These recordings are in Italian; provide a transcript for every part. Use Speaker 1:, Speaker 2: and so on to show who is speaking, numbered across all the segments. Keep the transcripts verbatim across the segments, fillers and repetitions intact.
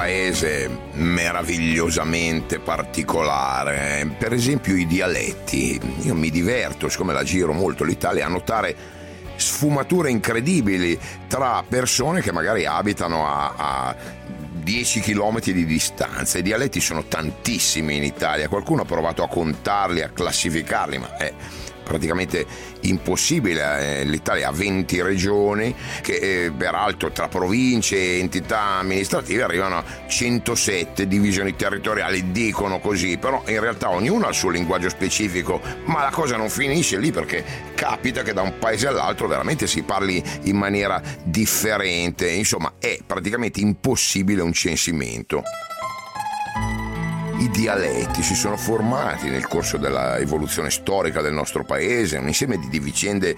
Speaker 1: paese meravigliosamente particolare. Per esempio i dialetti. Io mi diverto, siccome la giro molto l'Italia, a notare sfumature incredibili tra persone che magari abitano a, a dieci chilometri di distanza. I dialetti sono tantissimi in Italia, qualcuno ha provato a contarli, a classificarli, ma è praticamente impossibile. L'Italia ha venti regioni che eh, peraltro tra province e entità amministrative arrivano a centosette divisioni territoriali, dicono così, però in realtà ognuno ha il suo linguaggio specifico, ma la cosa non finisce lì, perché capita che da un paese all'altro veramente si parli in maniera differente. Insomma, è praticamente impossibile un censimento. I dialetti si sono formati nel corso della evoluzione storica del nostro paese, un insieme di, di vicende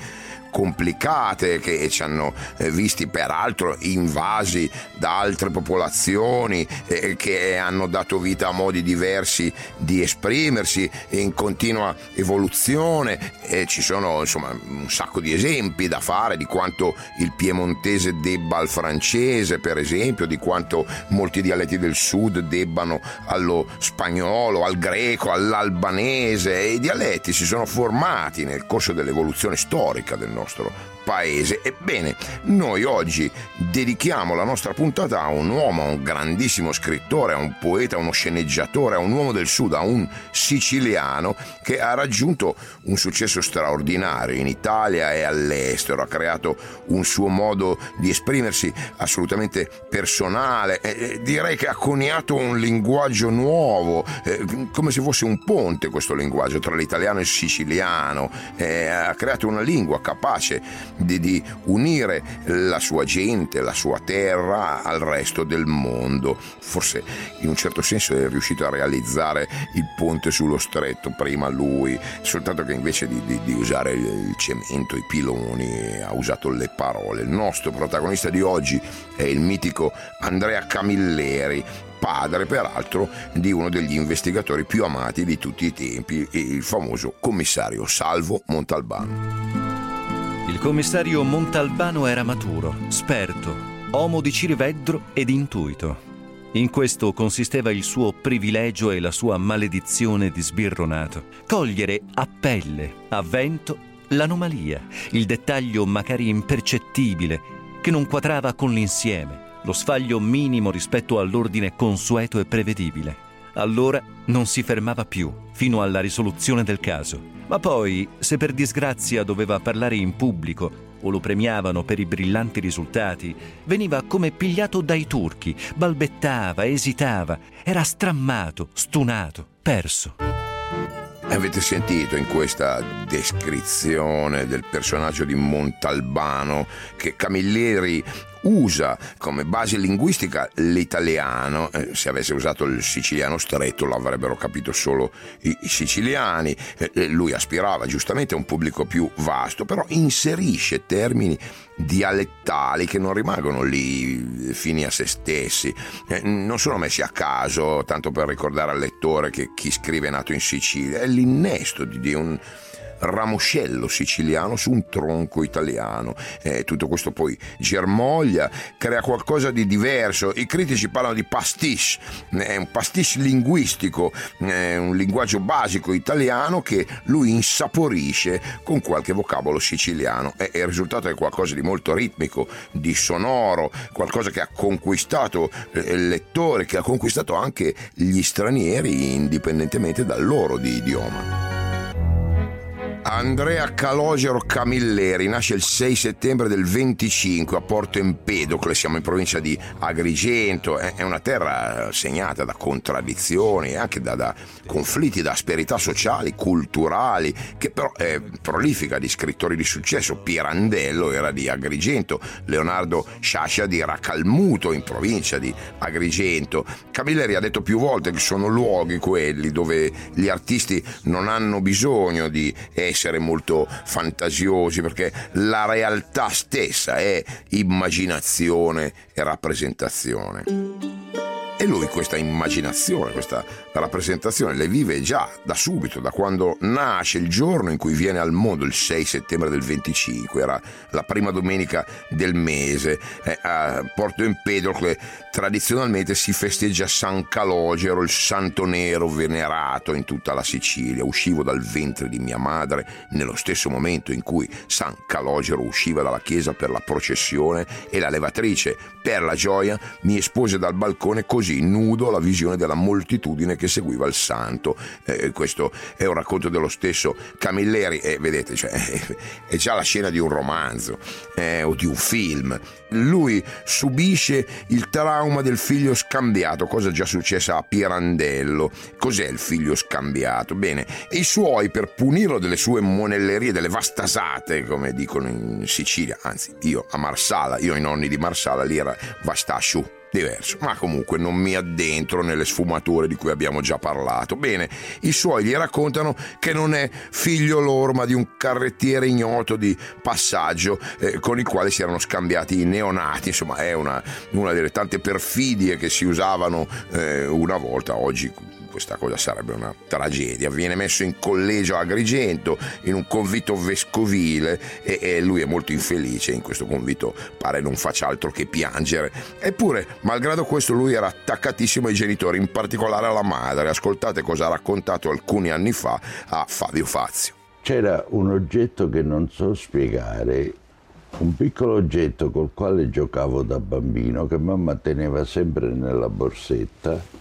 Speaker 1: complicate che ci hanno eh, visti peraltro invasi da altre popolazioni eh, che hanno dato vita a modi diversi di esprimersi in continua evoluzione. E ci sono insomma un sacco di esempi da fare di quanto il piemontese debba al francese, per esempio, di quanto molti dialetti del sud debbano allo spagnolo, al greco, all'albanese. E i dialetti si sono formati nel corso dell'evoluzione storica del nostro paese. Ebbene, noi oggi dedichiamo la nostra puntata a un uomo, a un grandissimo scrittore, a un poeta, a uno sceneggiatore, a un uomo del sud, a un siciliano che ha raggiunto un successo straordinario in Italia e all'estero. Ha creato un suo modo di esprimersi assolutamente personale, eh, direi che ha coniato un linguaggio nuovo, eh, come se fosse un ponte questo linguaggio tra l'italiano e il siciliano. Eh, ha creato una lingua capace Di, di unire la sua gente, la sua terra al resto del mondo. Forse in un certo senso è riuscito a realizzare il ponte sullo stretto prima lui, soltanto che invece di, di, di usare il, il cemento, i piloni, ha usato le parole. Il nostro protagonista di oggi è il mitico Andrea Camilleri, padre peraltro di uno degli investigatori più amati di tutti i tempi, il famoso commissario Salvo Montalbano.
Speaker 2: Il commissario Montalbano era maturo, esperto, uomo di cirivedro ed intuito. In questo consisteva il suo privilegio e la sua maledizione di sbirronato: cogliere a pelle, a vento, l'anomalia, il dettaglio magari impercettibile che non quadrava con l'insieme, lo sfaglio minimo rispetto all'ordine consueto e prevedibile. Allora non si fermava più fino alla risoluzione del caso. Ma poi, se per disgrazia doveva parlare in pubblico o lo premiavano per i brillanti risultati, veniva come pigliato dai turchi, balbettava, esitava, era strammato, stunato, perso.
Speaker 1: Avete sentito in questa descrizione del personaggio di Montalbano che Camilleri usa come base linguistica l'italiano? Eh, se avesse usato il siciliano stretto l'avrebbero capito solo i, i siciliani. Eh, lui aspirava giustamente a un pubblico più vasto, però inserisce termini dialettali che non rimangono lì fini a se stessi, eh, non sono messi a caso, tanto per ricordare al lettore che chi scrive è nato in Sicilia. È l'innesto di, di un ramoscello siciliano su un tronco italiano. Eh, tutto questo poi germoglia, crea qualcosa di diverso. I critici parlano di pastiche, è un pastiche linguistico, è un linguaggio basico italiano che lui insaporisce con qualche vocabolo siciliano, e il risultato è qualcosa di molto ritmico, di sonoro, qualcosa che ha conquistato il lettore, che ha conquistato anche gli stranieri indipendentemente dal loro di idioma. Andrea Calogero Camilleri nasce il sei settembre del venticinque a Porto Empedocle, siamo in provincia di Agrigento. È una terra segnata da contraddizioni e anche da, da conflitti, da asperità sociali, culturali, che però è prolifica di scrittori di successo. Pirandello era di Agrigento, Leonardo Sciascia di Racalmuto in provincia di Agrigento. Camilleri ha detto più volte che sono luoghi quelli dove gli artisti non hanno bisogno di essere molto fantasiosi, perché la realtà stessa è immaginazione e rappresentazione. E lui questa immaginazione, questa rappresentazione le vive già da subito, da quando nasce, il giorno in cui viene al mondo, il sei settembre del venticinque, era la prima domenica del mese. Eh, a Porto Empedocle tradizionalmente si festeggia San Calogero, il santo nero venerato in tutta la Sicilia. Uscivo dal ventre di mia madre nello stesso momento in cui San Calogero usciva dalla chiesa per la processione e la levatrice, per la gioia, mi espose dal balcone così nudo alla visione della moltitudine che seguiva il santo. Eh, questo è un racconto dello stesso Camilleri e vedete, cioè, è già la scena di un romanzo eh, o di un film. Lui subisce il trauma del figlio scambiato, cosa già successa a Pirandello. Cos'è il figlio scambiato? Bene, i suoi, per punirlo delle sue monellerie, delle vastasate, come dicono in Sicilia, anzi io a Marsala, io i nonni di Marsala lì era vastasciu, diverso, ma comunque non mi addentro nelle sfumature di cui abbiamo già parlato. Bene, i suoi gli raccontano che non è figlio loro ma di un carrettiere ignoto di passaggio eh, con il quale si erano scambiati i neonati. Insomma, è una, una delle tante perfidie che si usavano eh, una volta. Oggi questa cosa sarebbe una tragedia. Viene messo in collegio a Agrigento in un convitto vescovile e, e lui è molto infelice in questo convitto, pare non faccia altro che piangere. Eppure, malgrado questo, lui era attaccatissimo ai genitori, in particolare alla madre. Ascoltate cosa ha raccontato alcuni anni fa a Fabio Fazio.
Speaker 3: C'era un oggetto che non so spiegare, un piccolo oggetto col quale giocavo da bambino, che mamma teneva sempre nella borsetta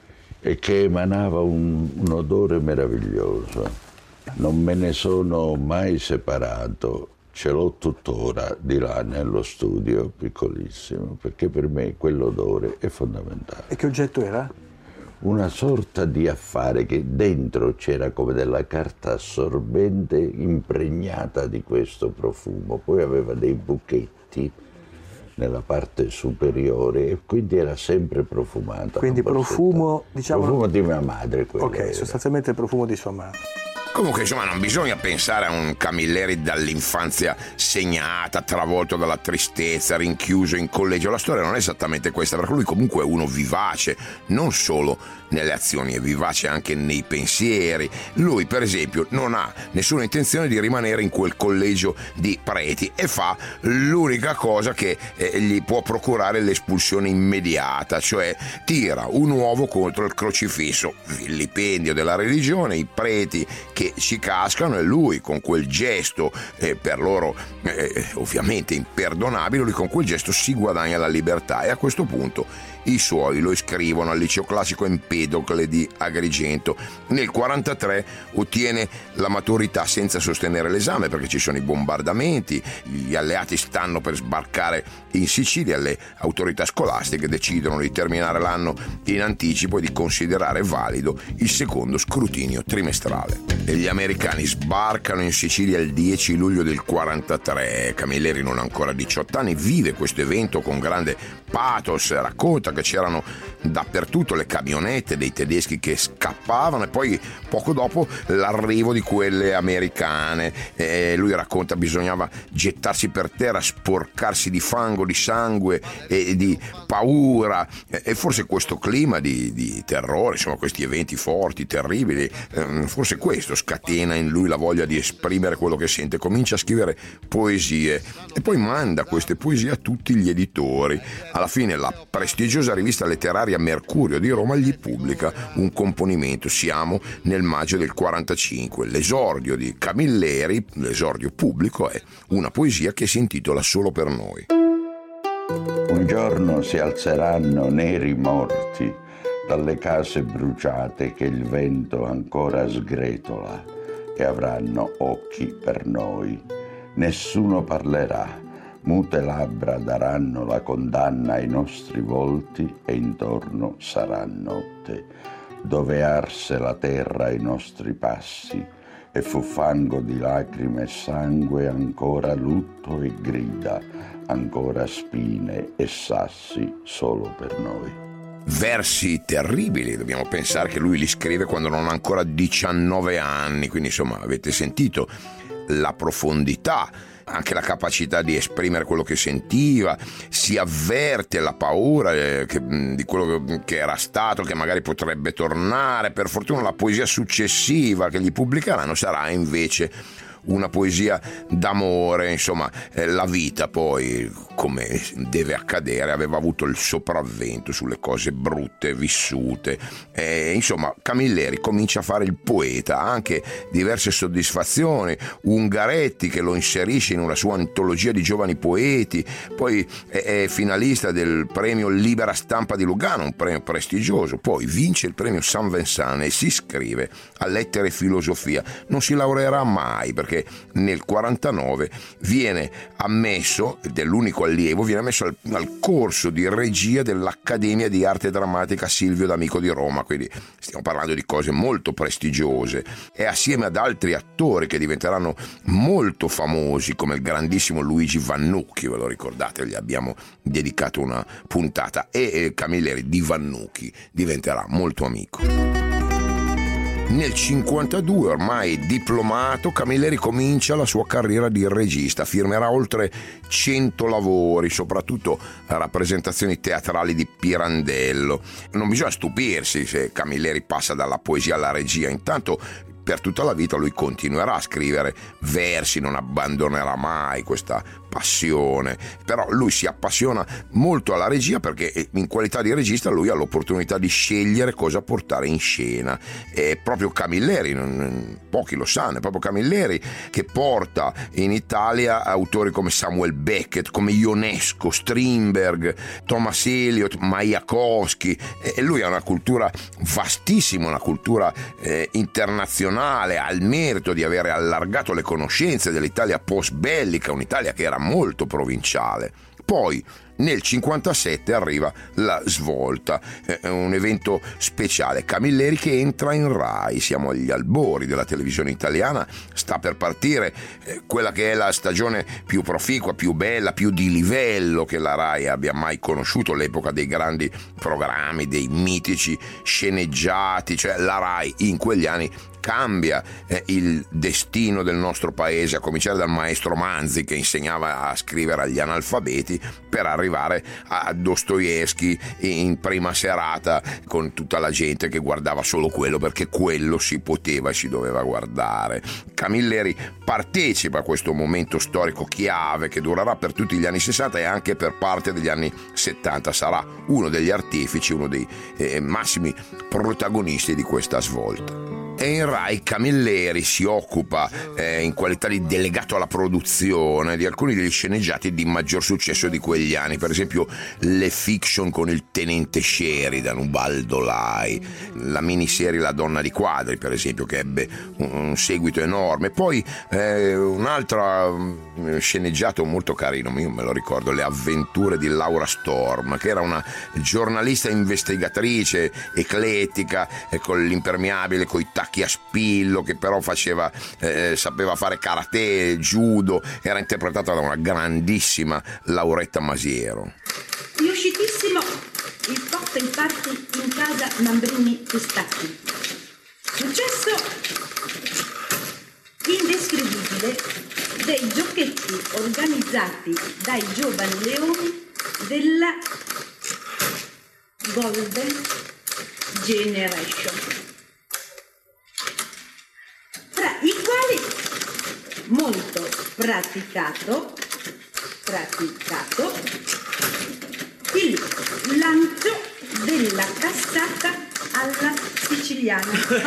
Speaker 3: e che emanava un, un odore meraviglioso. Non me ne sono mai separato, ce l'ho tuttora di là nello studio, piccolissimo, perché per me quell'odore è fondamentale.
Speaker 4: E che oggetto era?
Speaker 3: Una sorta di affare che dentro c'era come della carta assorbente impregnata di questo profumo, poi aveva dei buchetti nella parte superiore e quindi era sempre profumata.
Speaker 4: Quindi profumo, diciamo...
Speaker 3: Profumo di mia madre.
Speaker 4: Ok,
Speaker 3: era.
Speaker 4: sostanzialmente il profumo di sua madre.
Speaker 1: Comunque, insomma, non bisogna pensare a un Camilleri dall'infanzia segnata, travolto dalla tristezza, rinchiuso in collegio. La storia non è esattamente questa, perché lui comunque è uno vivace, non solo nelle azioni, è vivace anche nei pensieri. Lui, per esempio, non ha nessuna intenzione di rimanere in quel collegio di preti e fa l'unica cosa che eh, gli può procurare l'espulsione immediata, cioè tira un uovo contro il crocifisso, vilipendio della religione, i preti che ci cascano, e lui con quel gesto eh, per loro eh, ovviamente imperdonabile, lui con quel gesto si guadagna la libertà. E a questo punto i suoi lo iscrivono al liceo classico Empedocle di Agrigento. Nel quarantatré ottiene la maturità senza sostenere l'esame perché ci sono i bombardamenti, gli alleati stanno per sbarcare in Sicilia, le autorità scolastiche decidono di terminare l'anno in anticipo e di considerare valido il secondo scrutinio trimestrale. E gli americani sbarcano in Sicilia il dieci luglio del quarantatré. Camilleri non ha ancora diciotto anni, vive questo evento con grande pathos, racconta che c'erano dappertutto le camionette dei tedeschi che scappavano e poi poco dopo l'arrivo di quelle americane. E lui racconta bisognava gettarsi per terra, sporcarsi di fango, di sangue e di paura, e forse questo clima di, di terrore, insomma questi eventi forti, terribili, forse questo scatena in lui la voglia di esprimere quello che sente. Comincia a scrivere poesie e poi manda queste poesie a tutti gli editori. Alla fine la prestigiosa rivista letteraria Mercurio di Roma gli pubblica un componimento. Siamo nel maggio del quarantacinque. L'esordio di Camilleri, l'esordio pubblico, è una poesia che si intitola Solo per noi.
Speaker 3: Un giorno si alzeranno neri morti dalle case bruciate che il vento ancora sgretola e avranno occhi per noi. Nessuno parlerà. Mute labbra daranno la condanna ai nostri volti e intorno sarà notte, dove arse la terra ai nostri passi e fu fango di lacrime e sangue, ancora lutto e grida, ancora spine e sassi solo per noi.
Speaker 1: Versi terribili, dobbiamo pensare che lui li scrive quando non ha ancora diciannove anni, quindi insomma avete sentito la profondità anche la capacità di esprimere quello che sentiva, si avverte la paura eh, che, di quello che, che era stato, che magari potrebbe tornare. Per fortuna la poesia successiva che gli pubblicheranno sarà invece una poesia d'amore, insomma, eh, la vita poi, come deve accadere, aveva avuto il sopravvento sulle cose brutte vissute. Eh, insomma, Camilleri comincia a fare il poeta, ha anche diverse soddisfazioni. Ungaretti, che lo inserisce in una sua antologia di giovani poeti, poi è, è finalista del premio Libera Stampa di Lugano, un premio prestigioso, poi vince il premio San Vincent e si iscrive a lettere e filosofia. Non si laureerà mai, perché nel quarantanove viene ammesso, ed è l'unico allievo, viene ammesso al, al corso di regia dell'Accademia di Arte Drammatica Silvio D'Amico di Roma, quindi stiamo parlando di cose molto prestigiose, e assieme ad altri attori che diventeranno molto famosi come il grandissimo Luigi Vannucchi, ve lo ricordate, gli abbiamo dedicato una puntata, e, e Camilleri di Vannucchi diventerà molto amico. Nel cinquantadue, ormai diplomato, Camilleri comincia la sua carriera di regista, firmerà oltre cento lavori, soprattutto rappresentazioni teatrali di Pirandello. Non bisogna stupirsi se Camilleri passa dalla poesia alla regia, intanto per tutta la vita lui continuerà a scrivere versi, non abbandonerà mai questa passione, però lui si appassiona molto alla regia perché in qualità di regista lui ha l'opportunità di scegliere cosa portare in scena. È proprio Camilleri, non, pochi lo sanno, è proprio Camilleri che porta in Italia autori come Samuel Beckett, come Ionesco, Strindberg, Thomas Eliot, Majakovsky, e lui ha una cultura vastissima, una cultura eh, internazionale, ha il merito di avere allargato le conoscenze dell'Italia post-bellica, un'Italia che era molto provinciale. Poi nel cinquantasette arriva la svolta, eh, un evento speciale, Camilleri che entra in Rai, siamo agli albori della televisione italiana, sta per partire eh, quella che è la stagione più proficua, più bella, più di livello che la Rai abbia mai conosciuto, l'epoca dei grandi programmi, dei mitici sceneggiati, cioè la Rai in quegli anni cambia eh, il destino del nostro paese, a cominciare dal maestro Manzi che insegnava a scrivere agli analfabeti, per arrivare a Dostoevsky in prima serata con tutta la gente che guardava solo quello perché quello si poteva e si doveva guardare. Camilleri partecipa a questo momento storico chiave che durerà per tutti gli anni sessanta e anche per parte degli anni settanta, sarà uno degli artefici, uno dei eh, massimi protagonisti di questa svolta. E in Rai Camilleri si occupa eh, in qualità di delegato alla produzione di alcuni degli sceneggiati di maggior successo di quegli anni, per esempio le fiction con il tenente Sheridan, Ubaldo Lai, la miniserie La donna di quadri, per esempio, che ebbe un, un seguito enorme. Poi eh, un altro sceneggiato molto carino, io me lo ricordo, Le avventure di Laura Storm, che era una giornalista investigatrice eclettica, eh, con l'impermeabile, coi tacchi a spillo, che però faceva eh, sapeva fare karate, judo, era interpretata da una grandissima Lauretta Masiero.
Speaker 5: Riuscitissimo il cocktail party in casa Mambrini Pistacchi. Successo indescrivibile dei giochetti organizzati dai giovani leoni della Golden Generation, tra i quali molto praticato, praticato il lancio della cassata alla siciliana.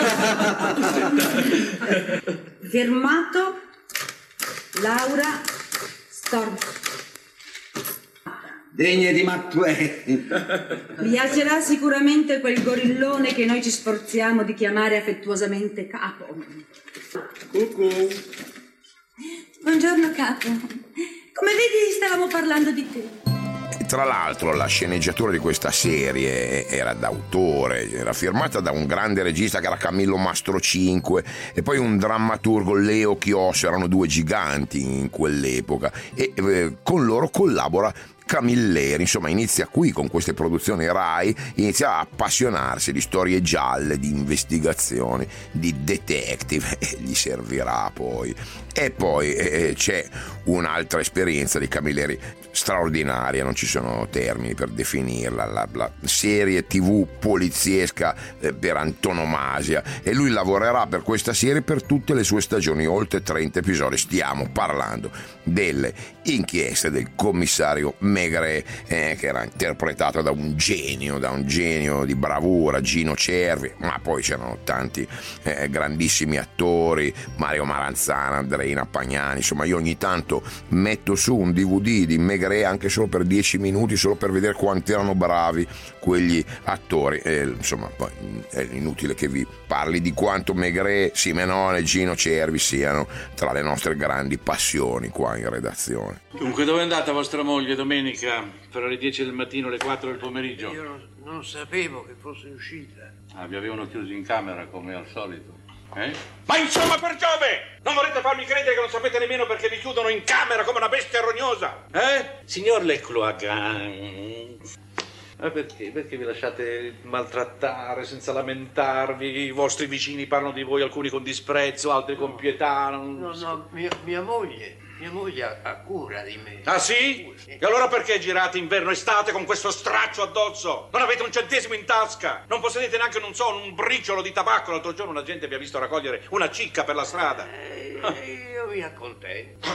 Speaker 5: Firmato Laura Storm.
Speaker 6: Degne di Mattuetti.
Speaker 5: Piacerà sicuramente quel gorillone che noi ci sforziamo di chiamare affettuosamente Capo.
Speaker 6: Cucù.
Speaker 5: Buongiorno Capo. Come vedi stavamo parlando di te.
Speaker 1: Tra l'altro la sceneggiatura di questa serie era d'autore, era firmata da un grande regista che era Camillo Mastrocinque e poi un drammaturgo, Leo Chios, erano due giganti in quell'epoca, e eh, con loro collabora Camilleri, insomma, inizia qui con queste produzioni Rai, inizia a appassionarsi di storie gialle, di investigazioni, di detective, e gli servirà poi. E poi eh, c'è un'altra esperienza di Camilleri straordinaria, non ci sono termini per definirla, la, la serie tivù poliziesca eh, per antonomasia, e lui lavorerà per questa serie per tutte le sue stagioni, oltre trenta episodi. Stiamo parlando delle inchieste del commissario Maigret, eh, che era interpretato da un genio, da un genio di bravura, Gino Cervi, ma poi c'erano tanti eh, grandissimi attori, Mario Maranzana, Andreina Pagnani. Insomma, io ogni tanto metto su un D V D di Maigret anche solo per dieci minuti, solo per vedere quanti erano bravi quegli attori, e, insomma, poi è inutile che vi parli di quanto Maigret, Simenone e Gino Cervi siano tra le nostre grandi passioni qua in redazione.
Speaker 7: Dunque, dove è andata vostra moglie domenica fra le dieci del mattino e le quattro del pomeriggio?
Speaker 8: Io non, non sapevo che fosse uscita.
Speaker 7: Ah, vi avevano chiusi in camera come al solito? Eh? Ma insomma, per Giove! Non volete farmi credere che non sapete nemmeno perché vi chiudono in camera come una bestia rognosa? Eh? Signor Lecloagan, ma perché? Perché vi lasciate maltrattare senza lamentarvi? I vostri vicini parlano di voi, alcuni con disprezzo, altri con pietà. Non...
Speaker 8: No, no, mia, mia moglie, mia moglie ha, ha cura di me.
Speaker 7: Ah sì? E allora perché girate inverno-estate con questo straccio addosso? Non avete un centesimo in tasca? Non possedete neanche, non so, un briciolo di tabacco? L'altro giorno una gente vi ha visto raccogliere una cicca per la strada.
Speaker 8: Eh, io mi accontento.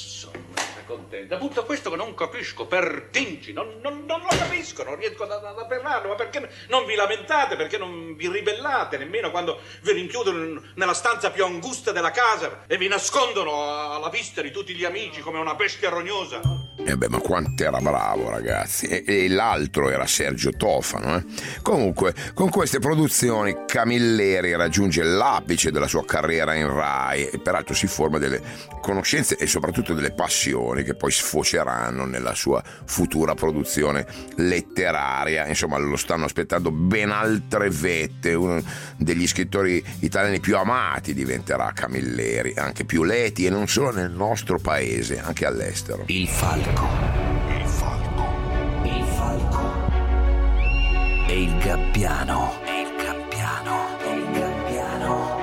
Speaker 7: Contenta. Appunto questo che non capisco, per Tinci, non, non, non lo capisco, non riesco ad, ad afferrarlo. Ma perché non vi lamentate, perché non vi ribellate nemmeno quando vi rinchiudono nella stanza più angusta della casa e vi nascondono alla vista di tutti gli amici come una bestia rognosa?
Speaker 1: E beh, ma quanto era bravo, ragazzi. E, e l'altro era Sergio Tofano, eh? Comunque, con queste produzioni Camilleri raggiunge l'apice della sua carriera in Rai, e peraltro si forma delle conoscenze e soprattutto delle passioni che poi sfoceranno nella sua futura produzione letteraria. Insomma, lo stanno aspettando ben altre vette. Uno degli scrittori italiani più amati diventerà Camilleri, anche più letti, e non solo nel nostro paese, anche all'estero.
Speaker 9: Il falco. Il falco. Il falco. E il gabbiano. E il gabbiano. E il gabbiano.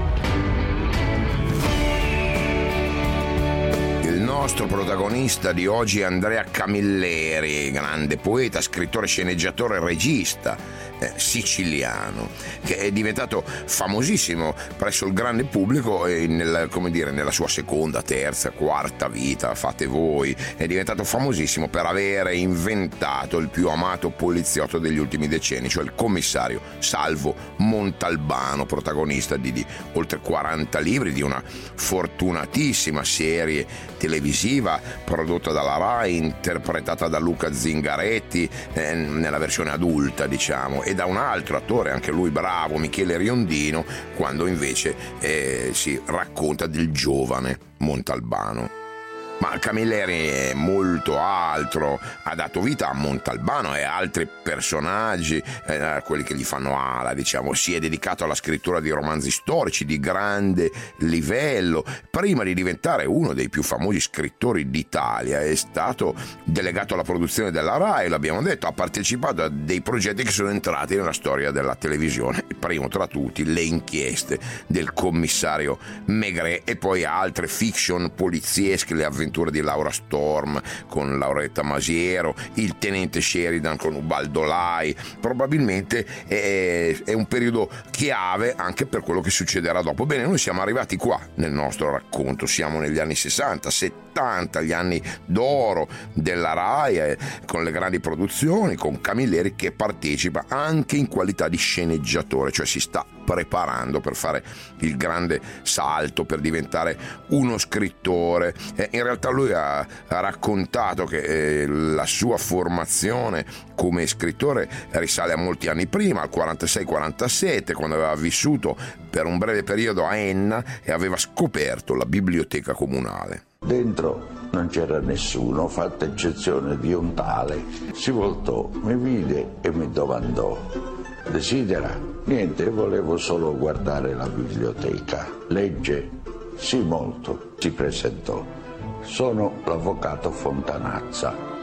Speaker 1: Il nostro protagonista di oggi è Andrea Camilleri, grande poeta, scrittore, sceneggiatore e regista eh, siciliano, che è diventato famosissimo presso il grande pubblico e nel, come dire, nella sua seconda, terza, quarta vita, fate voi, è diventato famosissimo per avere inventato il più amato poliziotto degli ultimi decenni, cioè il commissario Salvo Montalbano, protagonista di, di oltre quaranta libri, di una fortunatissima serie televisiva prodotta dalla Rai, interpretata da Luca Zingaretti eh, nella versione adulta, diciamo, e da un altro attore, anche lui bravo, Michele Riondino, quando invece eh, si racconta del giovane Montalbano. Ma Camilleri è molto altro, ha dato vita a Montalbano e a altri personaggi, eh, quelli che gli fanno ala, diciamo. Si è dedicato alla scrittura di romanzi storici di grande livello. Prima di diventare uno dei più famosi scrittori d'Italia è stato delegato alla produzione della Rai, l'abbiamo detto, ha partecipato a dei progetti che sono entrati nella storia della televisione, il primo tra tutti Le inchieste del commissario Maigret, e poi altre fiction poliziesche, Le avventure di Laura Storm con Lauretta Masiero, Il tenente Sheridan con Ubaldo Lai. Probabilmente è, è un periodo chiave anche per quello che succederà dopo. Bene, noi siamo arrivati qua nel nostro racconto, siamo negli anni sessanta, settanta, gli anni d'oro della Rai, eh, con le grandi produzioni, con Camilleri che partecipa anche in qualità di sceneggiatore, cioè si sta preparando per fare il grande salto, per diventare uno scrittore. Eh, in realtà lui ha, ha raccontato che eh, la sua formazione come scrittore risale a molti anni prima, al quarantasei quarantasette, quando aveva vissuto per un breve periodo a Enna e aveva scoperto la biblioteca comunale.
Speaker 3: Dentro non c'era nessuno, fatta eccezione di un tale. Si voltò, mi vide e mi domandò: desidera? Niente, volevo solo guardare la biblioteca. Legge? Sì, molto. Si presentò. Sono l'avvocato Fontanazza.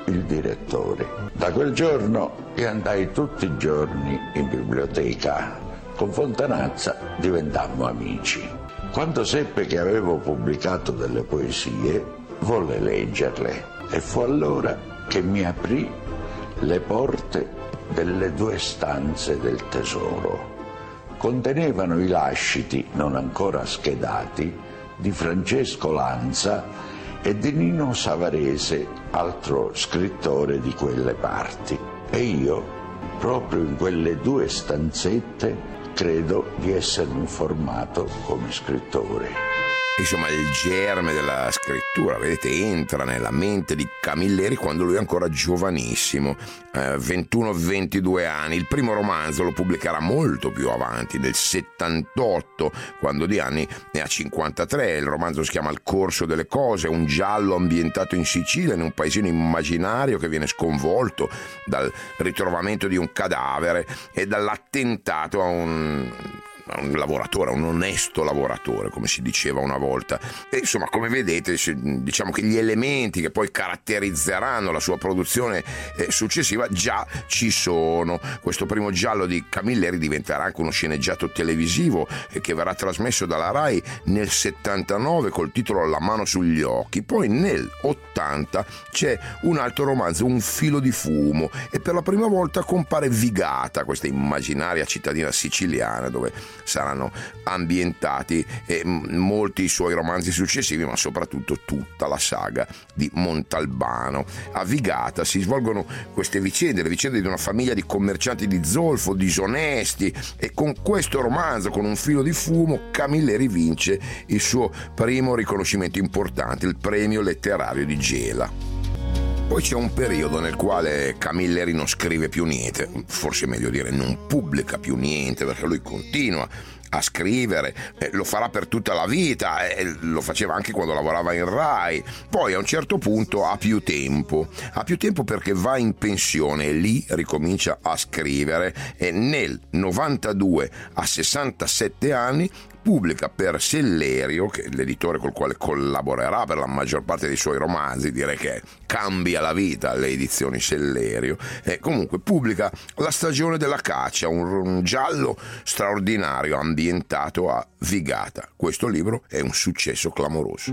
Speaker 3: il direttore. Da quel giorno io andai tutti i giorni in biblioteca. Con Fontanazza diventammo amici. Quando seppe che avevo pubblicato delle poesie, volle leggerle e fu allora che mi aprì le porte delle due stanze del tesoro. Contenevano i lasciti, non ancora schedati, di Francesco Lanza e di Nino Savarese, altro scrittore di quelle parti. E io, proprio in quelle due stanzette, credo di essermi formato come scrittore.
Speaker 1: Insomma, il germe della scrittura, vedete, entra nella mente di Camilleri quando lui è ancora giovanissimo, eh, ventuno ventidue anni. Il primo romanzo lo pubblicherà molto più avanti, nel settantotto, quando di anni ne ha cinquantatré. Il romanzo si chiama Il corso delle cose, un giallo ambientato in Sicilia, in un paesino immaginario che viene sconvolto dal ritrovamento di un cadavere e dall'attentato a un... un lavoratore, un onesto lavoratore, come si diceva una volta. E insomma, come vedete, diciamo che gli elementi che poi caratterizzeranno la sua produzione eh, successiva già ci sono. Questo primo giallo di Camilleri diventerà anche uno sceneggiato televisivo eh, che verrà trasmesso dalla Rai nel settantanove col titolo La mano sugli occhi. Poi nel ottanta c'è un altro romanzo, Un filo di fumo, e per la prima volta compare Vigata, questa immaginaria cittadina siciliana dove saranno ambientati eh, molti suoi romanzi successivi, ma soprattutto tutta la saga di Montalbano. A Vigata si svolgono queste vicende, le vicende di una famiglia di commercianti di zolfo disonesti, e con questo romanzo, con Un filo di fumo, Camilleri vince il suo primo riconoscimento importante, il premio letterario di Gela. Poi c'è un periodo nel quale Camilleri non scrive più niente, forse è meglio dire non pubblica più niente, perché lui continua a scrivere, eh, lo farà per tutta la vita, eh, lo faceva anche quando lavorava in Rai. Poi a un certo punto ha più tempo, ha più tempo perché va in pensione e lì ricomincia a scrivere, e nel novantadue, a sessantasette anni, pubblica per Sellerio, che è l'editore col quale collaborerà per la maggior parte dei suoi romanzi. Direi che cambia la vita alle edizioni Sellerio. E comunque pubblica La stagione della caccia, un, un giallo straordinario ambientato a Vigata. Questo libro è un successo clamoroso.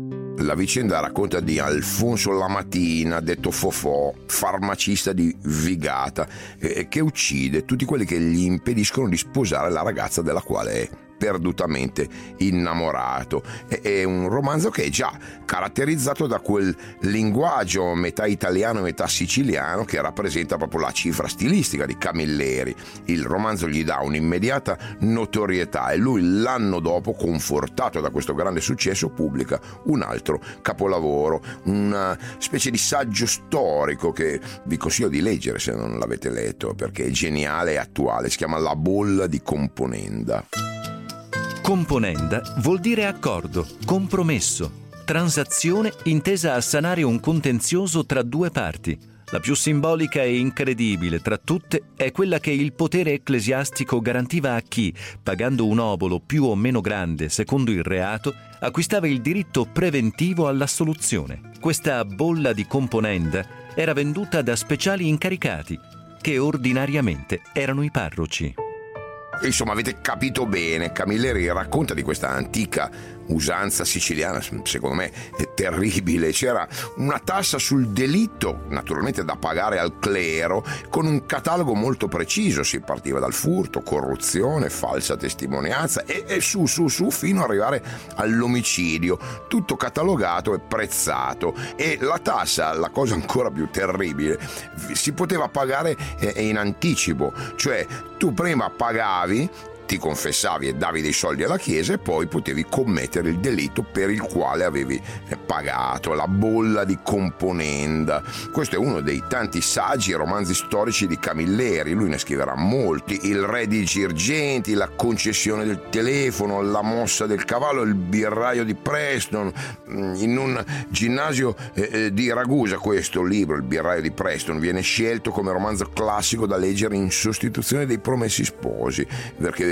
Speaker 1: La vicenda racconta di Alfonso Lamatina, detto Fofò, farmacista di Vigata, eh, che uccide tutti quelli che gli impediscono di sposare la ragazza della quale è perdutamente innamorato. È un romanzo che è già caratterizzato da quel linguaggio metà italiano e metà siciliano che rappresenta proprio la cifra stilistica di Camilleri. Il romanzo gli dà un'immediata notorietà e lui l'anno dopo, confortato da questo grande successo, pubblica un altro capolavoro, una specie di saggio storico che vi consiglio di leggere se non l'avete letto, perché è geniale e attuale. Si chiama La bolla di Componenda.
Speaker 2: Componenda vuol dire accordo, compromesso, transazione intesa a sanare un contenzioso tra due parti. La più simbolica e incredibile tra tutte è quella che il potere ecclesiastico garantiva a chi, pagando un obolo più o meno grande secondo il reato, acquistava il diritto preventivo all'assoluzione. Questa bolla di Componenda era venduta da speciali incaricati, che ordinariamente erano i parroci.
Speaker 1: Insomma, avete capito bene, Camilleri racconta di questa antica usanza siciliana, secondo me è terribile. C'era una tassa sul delitto, naturalmente da pagare al clero, con un catalogo molto preciso. Si partiva dal furto, corruzione, falsa testimonianza e, e su su su fino ad arrivare all'omicidio, tutto catalogato e prezzato. E la tassa, la cosa ancora più terribile, si poteva pagare in anticipo, cioè tu prima pagavi, ti confessavi e davi dei soldi alla chiesa e poi potevi commettere il delitto per il quale avevi pagato. La bolla di Componenda. Questo è uno dei tanti saggi e romanzi storici di Camilleri. Lui ne scriverà molti: Il re di Girgenti, La concessione del telefono, La mossa del cavallo, Il birraio di Preston. In un ginnasio eh, di Ragusa questo libro, Il birraio di Preston, viene scelto come romanzo classico da leggere in sostituzione dei Promessi sposi, perché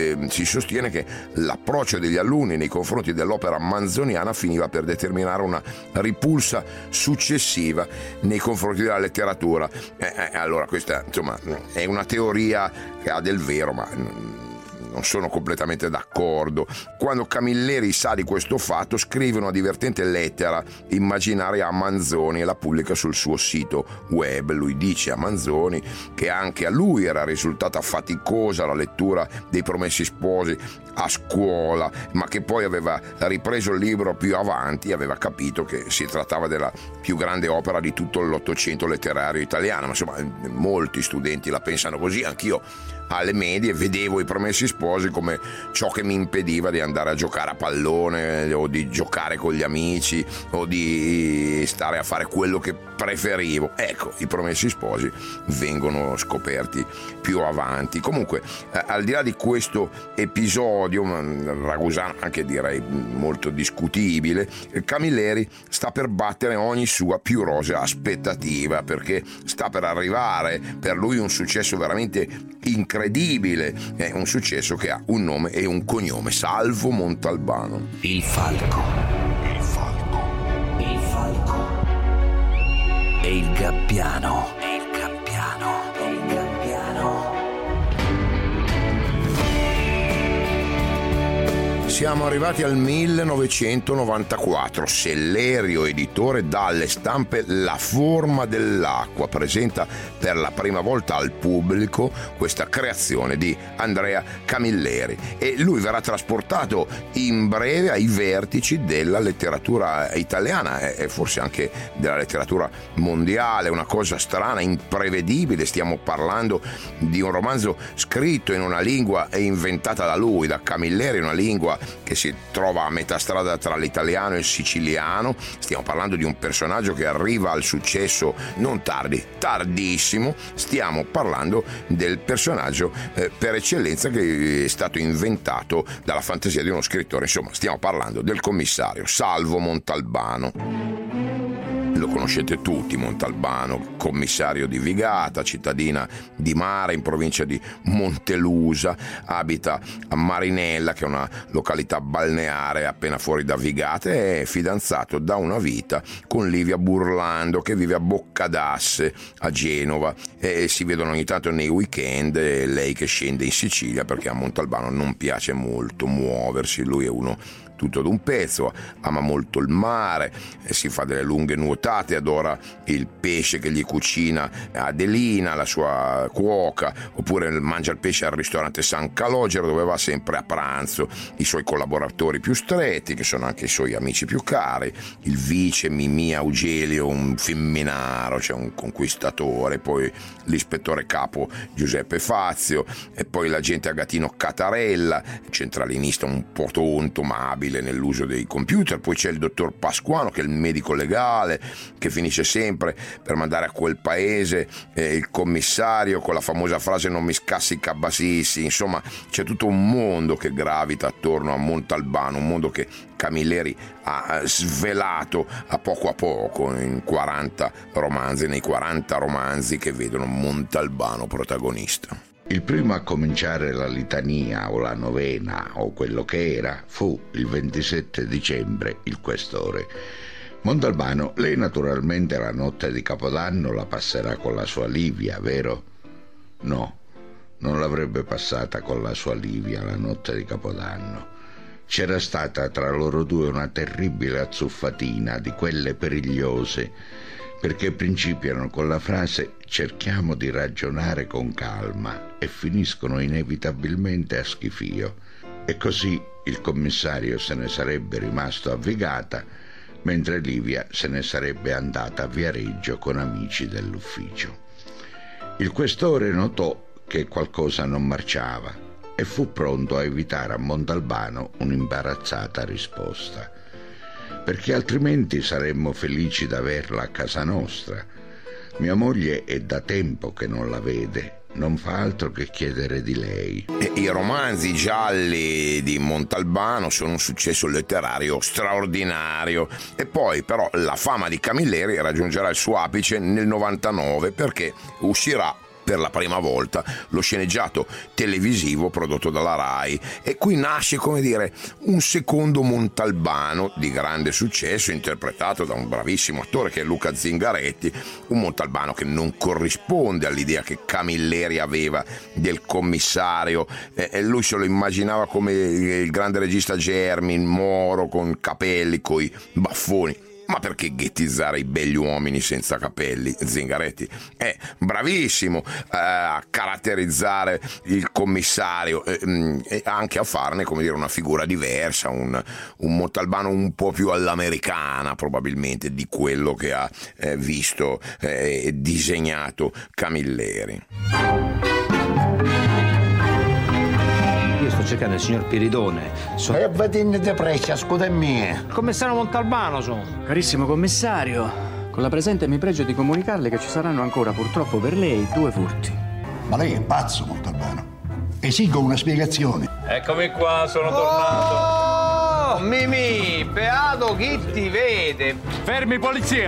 Speaker 1: eh, si sostiene che l'approccio degli alunni nei confronti dell'opera manzoniana finiva per determinare una ripulsa successiva nei confronti della letteratura. Eh, eh, allora questa insomma è una teoria che ha del vero, ma non sono completamente d'accordo. Quando Camilleri sa di questo fatto, scrive una divertente lettera immaginaria a Manzoni e la pubblica sul suo sito web. Lui dice a Manzoni che anche a lui era risultata faticosa la lettura dei Promessi Sposi a scuola, ma che poi aveva ripreso il libro più avanti e aveva capito che si trattava della più grande opera di tutto l'Ottocento letterario italiano. Ma insomma, molti studenti la pensano così. Anch'io alle medie vedevo i Promessi Sposi come ciò che mi impediva di andare a giocare a pallone o di giocare con gli amici o di stare a fare quello che preferivo. Ecco, i Promessi Sposi vengono scoperti più avanti. Comunque, eh, al di là di questo episodio ragusano, anche direi molto discutibile, Camilleri sta per battere ogni sua più rosea aspettativa, perché sta per arrivare per lui un successo veramente incredibile, è un successo che ha un nome e un cognome: Salvo Montalbano.
Speaker 9: Il Falco. Il Falco. Il Falco. E il Gabbiano. E il Gabbiano. E il Gabbiano.
Speaker 1: Siamo arrivati al millenovecentonovantaquattro. Sellerio Editore dà alle stampe La forma dell'acqua, presenta per la prima volta al pubblico questa creazione di Andrea Camilleri e lui verrà trasportato in breve ai vertici della letteratura italiana e forse anche della letteratura mondiale. Una cosa strana, imprevedibile. Stiamo parlando di un romanzo scritto in una lingua inventata da lui, da Camilleri, una lingua che si trova a metà strada tra l'italiano e il siciliano. Stiamo parlando di un personaggio che arriva al successo non tardi, tardissimo. Stiamo parlando del personaggio eh, per eccellenza che è stato inventato dalla fantasia di uno scrittore. Insomma, stiamo parlando del commissario Salvo Montalbano. Lo conoscete tutti, Montalbano, commissario di Vigata, cittadina di mare in provincia di Montelusa, abita a Marinella, che è una località balneare appena fuori da Vigata, e è fidanzato da una vita con Livia Burlando, che vive a Boccadasse, a Genova, e si vedono ogni tanto nei weekend, lei che scende in Sicilia perché a Montalbano non piace molto muoversi. Lui è uno tutto d'un pezzo, ama molto il mare, si fa delle lunghe nuotate, adora il pesce che gli cucina Adelina, la sua cuoca, oppure mangia il pesce al ristorante San Calogero, dove va sempre a pranzo. I suoi collaboratori più stretti, che sono anche i suoi amici più cari, il vice Mimì Augelio, un femminaro, cioè un conquistatore, poi l'ispettore capo Giuseppe Fazio, e poi l'agente Agatino Catarella, centralinista un po' tonto ma abile nell'uso dei computer. Poi c'è il dottor Pasquano, che è il medico legale, che finisce sempre per mandare a quel paese eh, il commissario con la famosa frase "non mi scassi cabasissi". Insomma, c'è tutto un mondo che gravita attorno a Montalbano, un mondo che Camilleri ha svelato a poco a poco in quaranta romanzi, nei quaranta romanzi che vedono Montalbano protagonista.
Speaker 3: Il primo a cominciare la litania o la novena o quello che era fu il ventisette dicembre il questore. Montalbano, lei naturalmente la notte di Capodanno la passerà con la sua Livia, vero? No, non l'avrebbe passata con la sua Livia la notte di Capodanno. C'era stata tra loro due una terribile azzuffatina, di quelle perigliose, perché principiano con la frase "cerchiamo di ragionare con calma" e finiscono inevitabilmente a schifio. E così il commissario se ne sarebbe rimasto a Vigata, mentre Livia se ne sarebbe andata a Viareggio con amici dell'ufficio. Il questore notò che qualcosa non marciava e fu pronto a evitare a Montalbano un'imbarazzata risposta, perché altrimenti saremmo felici d'averla a casa nostra. Mia moglie è da tempo che non la vede, non fa altro che chiedere di lei.
Speaker 1: E i romanzi gialli di Montalbano sono un successo letterario straordinario, e poi però la fama di Camilleri raggiungerà il suo apice nel novantanove, perché uscirà per la prima volta lo sceneggiato televisivo prodotto dalla Rai, e qui nasce, come dire, un secondo Montalbano di grande successo, interpretato da un bravissimo attore che è Luca Zingaretti, un Montalbano che non corrisponde all'idea che Camilleri aveva del commissario. Eh, lui se lo immaginava come il grande regista Germi, Moro con capelli, coi baffoni. Ma perché ghettizzare i begli uomini senza capelli? Zingaretti è bravissimo eh, a caratterizzare il commissario eh, e anche a farne, come dire, una figura diversa, un, un Montalbano un po' più all'americana probabilmente di quello che ha eh, visto e eh, disegnato Camilleri.
Speaker 10: Sto cercando il signor Piridone.
Speaker 11: So... E vadine te precia, scusa mia.
Speaker 10: Commissario Montalbano sono.
Speaker 12: Carissimo commissario, con la presente mi pregio di comunicarle che ci saranno ancora, purtroppo per lei, due furti.
Speaker 11: Ma lei è pazzo, Montalbano. Esigo una spiegazione.
Speaker 7: Eccomi qua, sono oh! tornato.
Speaker 10: Mimì, beato chi ti vede.
Speaker 7: Fermi, polizia!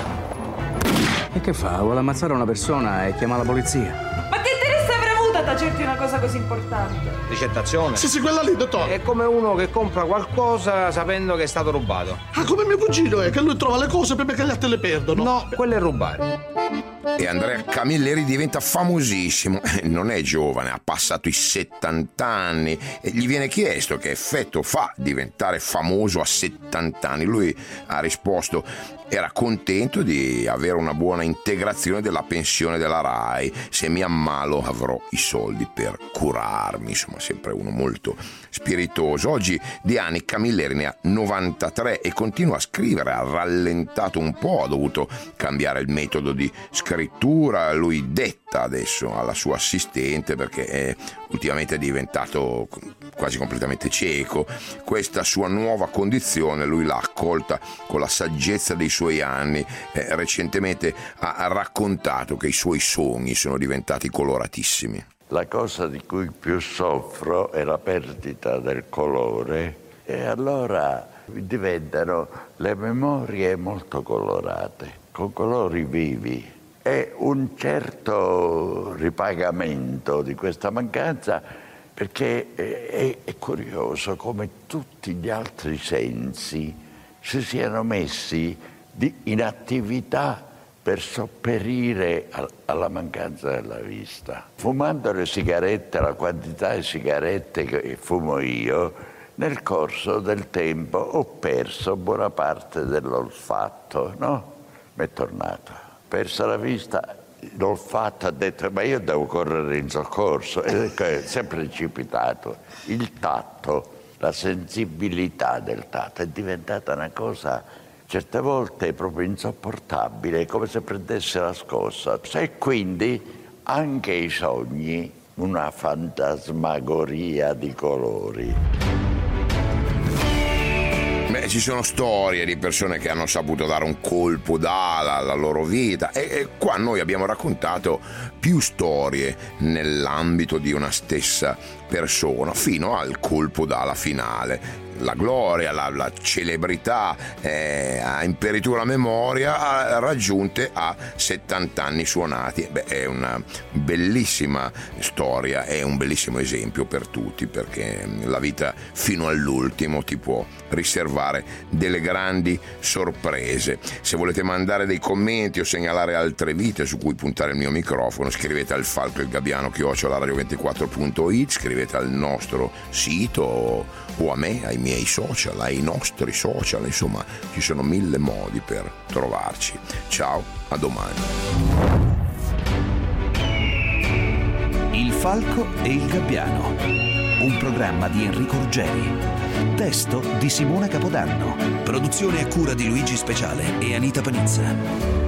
Speaker 12: E che fa? Vuole ammazzare una persona e chiama la polizia?
Speaker 13: Ma che interesse avrà avuto a tacerti una cosa così importante?
Speaker 10: Ricettazione?
Speaker 11: Sì, sì, quella lì, dottore.
Speaker 10: È come uno che compra qualcosa sapendo che è stato rubato.
Speaker 11: Ah, come mio cugino è, che lui trova le cose prima che gli altri le perdono.
Speaker 10: No, quello è rubare.
Speaker 1: E Andrea Camilleri diventa famosissimo, non è giovane, ha passato i settanta anni e gli viene chiesto che effetto fa diventare famoso a settanta anni. Lui ha risposto: era contento di avere una buona integrazione della pensione della Rai, se mi ammalo avrò i soldi per curarmi. Insomma, sempre uno molto spiritoso. Oggi di anni Camilleri ne ha novantatré e continua a scrivere, ha rallentato un po', ha dovuto cambiare il metodo di scrittura, lui detta adesso alla sua assistente perché è ultimamente diventato quasi completamente cieco. Questa sua nuova condizione lui l'ha accolta con la saggezza dei suoi anni. Eh, recentemente ha raccontato che i suoi sogni sono diventati coloratissimi.
Speaker 3: La cosa di cui più soffro è la perdita del colore e allora diventano le memorie molto colorate, con colori vivi. E un certo ripagamento di questa mancanza, perché è, è curioso come tutti gli altri sensi si siano messi di, in attività per sopperire a, alla mancanza della vista. Fumando le sigarette, la quantità di sigarette che fumo io, nel corso del tempo ho perso buona parte dell'olfatto, no? Mi è tornato. Persa la vista, l'olfatto, ha detto ma io devo correre in soccorso, e è sempre precipitato. Il tatto, la sensibilità del tatto è diventata una cosa certe volte proprio insopportabile, come se prendesse la scossa. E quindi anche i sogni, una fantasmagoria di colori.
Speaker 1: Beh, ci sono storie di persone che hanno saputo dare un colpo d'ala alla loro vita e, e qua noi abbiamo raccontato più storie nell'ambito di una stessa persona fino al colpo d'ala finale. La gloria, la, la celebrità eh, a imperitura memoria raggiunte a settanta anni suonati. Beh, è una bellissima storia, è un bellissimo esempio per tutti, perché la vita fino all'ultimo ti può riservare delle grandi sorprese. Se volete mandare dei commenti o segnalare altre vite su cui puntare il mio microfono, scrivete al Falco il Gabbiano chiocciola radio ventiquattro punto it, scrivete al nostro sito o a me, ai miei social, ai nostri social, insomma ci sono mille modi per trovarci. Ciao, a domani.
Speaker 9: Il Falco e il Gabbiano, un programma di Enrico Ruggeri, testo di Simona Capodanno, produzione a cura di Luigi Speciale e Anita Panizza.